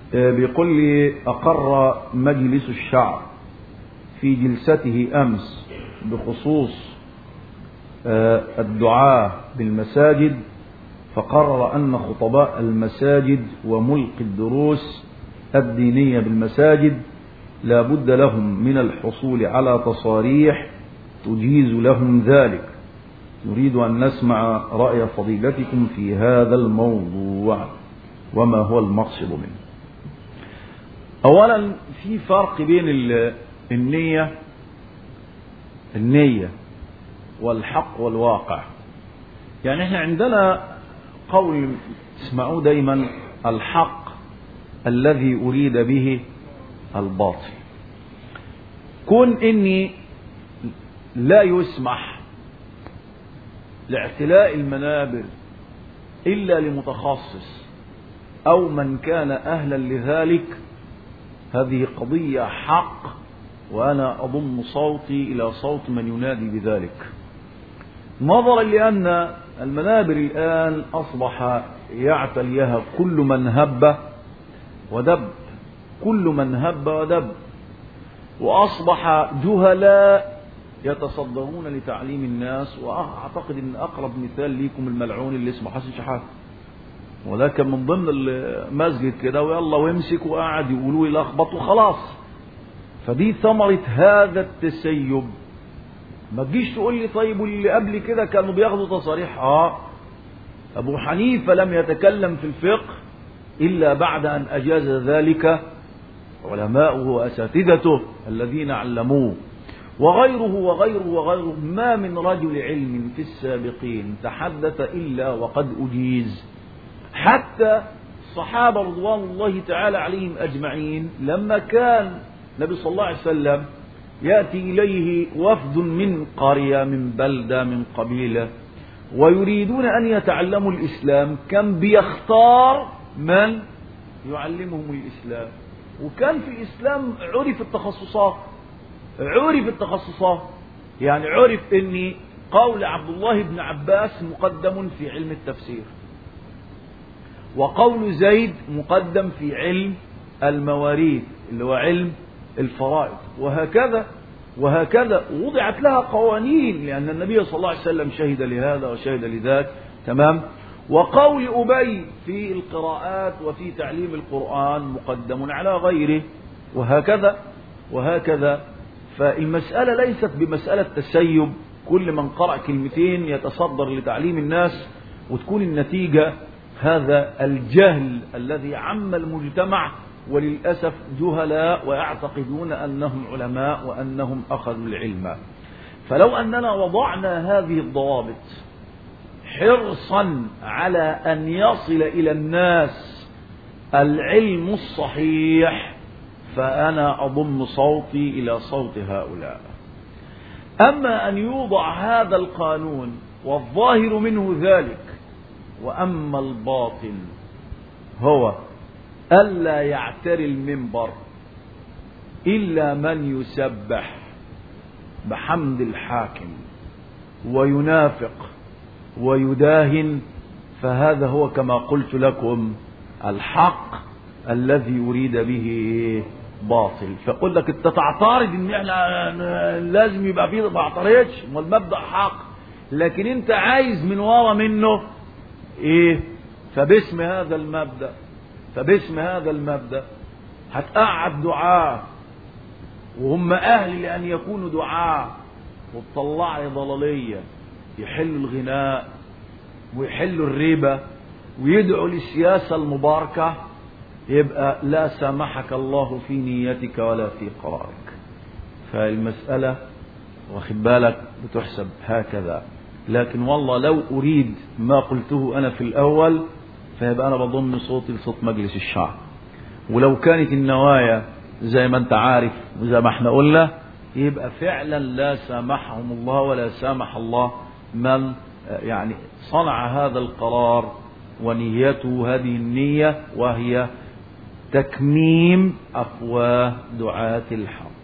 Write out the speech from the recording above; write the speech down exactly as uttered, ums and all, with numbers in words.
بيقول لي أقر مجلس الشعب في جلسته أمس بخصوص الدعاء بالمساجد، فقرر أن خطباء المساجد وملقي الدروس الدينية بالمساجد لا بد لهم من الحصول على تصاريح تجيز لهم ذلك. نريد أن نسمع رأي فضيلتكم في هذا الموضوع وما هو المقصد منه. أولا في فرق بين النية النية والحق والواقع. يعني احنا عندنا قول اسمعوا دايما الحق الذي أريد به الباطل. كون إني لا يسمح لاعتلاء المنابر إلا لمتخصص أو من كان أهلا لذلك، هذه قضية حق، وأنا أضم صوتي إلى صوت من ينادي بذلك، نظرا لأن المنابر الآن أصبح يعتليها كل من هب ودب، كل من هب ودب، وأصبح جهلاء يتصدرون لتعليم الناس. وأعتقد أن أقرب مثال ليكم الملعون اللي اسمه حسن شحات، ولكن من ضمن المسجد كده ويلا ويمسك وقاعد يقولوا يلخبط وخلاص. فدي ثمرة هذا التسيب. ما تجيش تقول لي طيب واللي قبل كده كانوا بياخدوا تصاريح. اه أبو حنيفة لم يتكلم في الفقه إلا بعد أن أجاز ذلك علماؤه وأساتذته الذين علموه، وغيره وغيره وغيره. ما من رجل علم في السابقين تحدث إلا وقد أجيز. حتى الصحابة رضوان الله تعالى عليهم أجمعين، لما كان النبي صلى الله عليه وسلم يأتي إليه وفد من قرية من بلدة من قبيلة ويريدون أن يتعلموا الإسلام، كان بيختار من يعلمهم الإسلام. وكان في الإسلام عرف التخصصات، عرف التخصصات يعني عرف أن قول عبد الله بن عباس مقدم في علم التفسير، وقول زيد مقدم في علم المواريث اللي هو علم الفرائض، وهكذا وهكذا. وضعت لها قوانين لأن النبي صلى الله عليه وسلم شهد لهذا وشهد لذاك. تمام. وقول أبي في القراءات وفي تعليم القرآن مقدم على غيره، وهكذا وهكذا. فالمسألة ليست بمسألة تسيب كل من قرأ كلمتين يتصدر لتعليم الناس، وتكون النتيجة هذا الجهل الذي عم المجتمع، وللأسف جهلاء ويعتقدون أنهم علماء وأنهم أخذوا العلم. فلو أننا وضعنا هذه الضوابط حرصا على أن يصل إلى الناس العلم الصحيح، فأنا أضم صوتي إلى صوت هؤلاء. أما أن يوضع هذا القانون والظاهر منه ذلك، وأما الباطن هو ألا يعتري المنبر إلا من يسبح بحمد الحاكم وينافق ويداهن، فهذا هو كما قلت لكم الحق الذي يريد به باطل. فقل لك انت تعترض ان احنا لازم يبقى فيه، ما اعترضش، والمبدأ حق، لكن انت عايز من ورا منه ايه؟ فباسم هذا المبدأ فباسم هذا المبدأ هتقعد دعاء وهم أهل لأن يكونوا دعاء، وتطلع لي ضلالية يحلوا الغناء ويحلوا الربا ويدعوا للسياسة المباركة، يبقى لا سامحك الله في نيتك ولا في قرارك. فالمسألة واخد بالك بتحسب هكذا. لكن والله لو أريد ما قلته أنا في الأول فيبقى أنا بضم صوتي لصوت مجلس الشعب. ولو كانت النوايا زي ما أنت عارف وزي ما احنا قلنا، يبقى فعلا لا سامحهم الله ولا سامح الله من يعني صنع هذا القرار ونيته هذه النية، وهي تكميم أفواه دعاة الحق.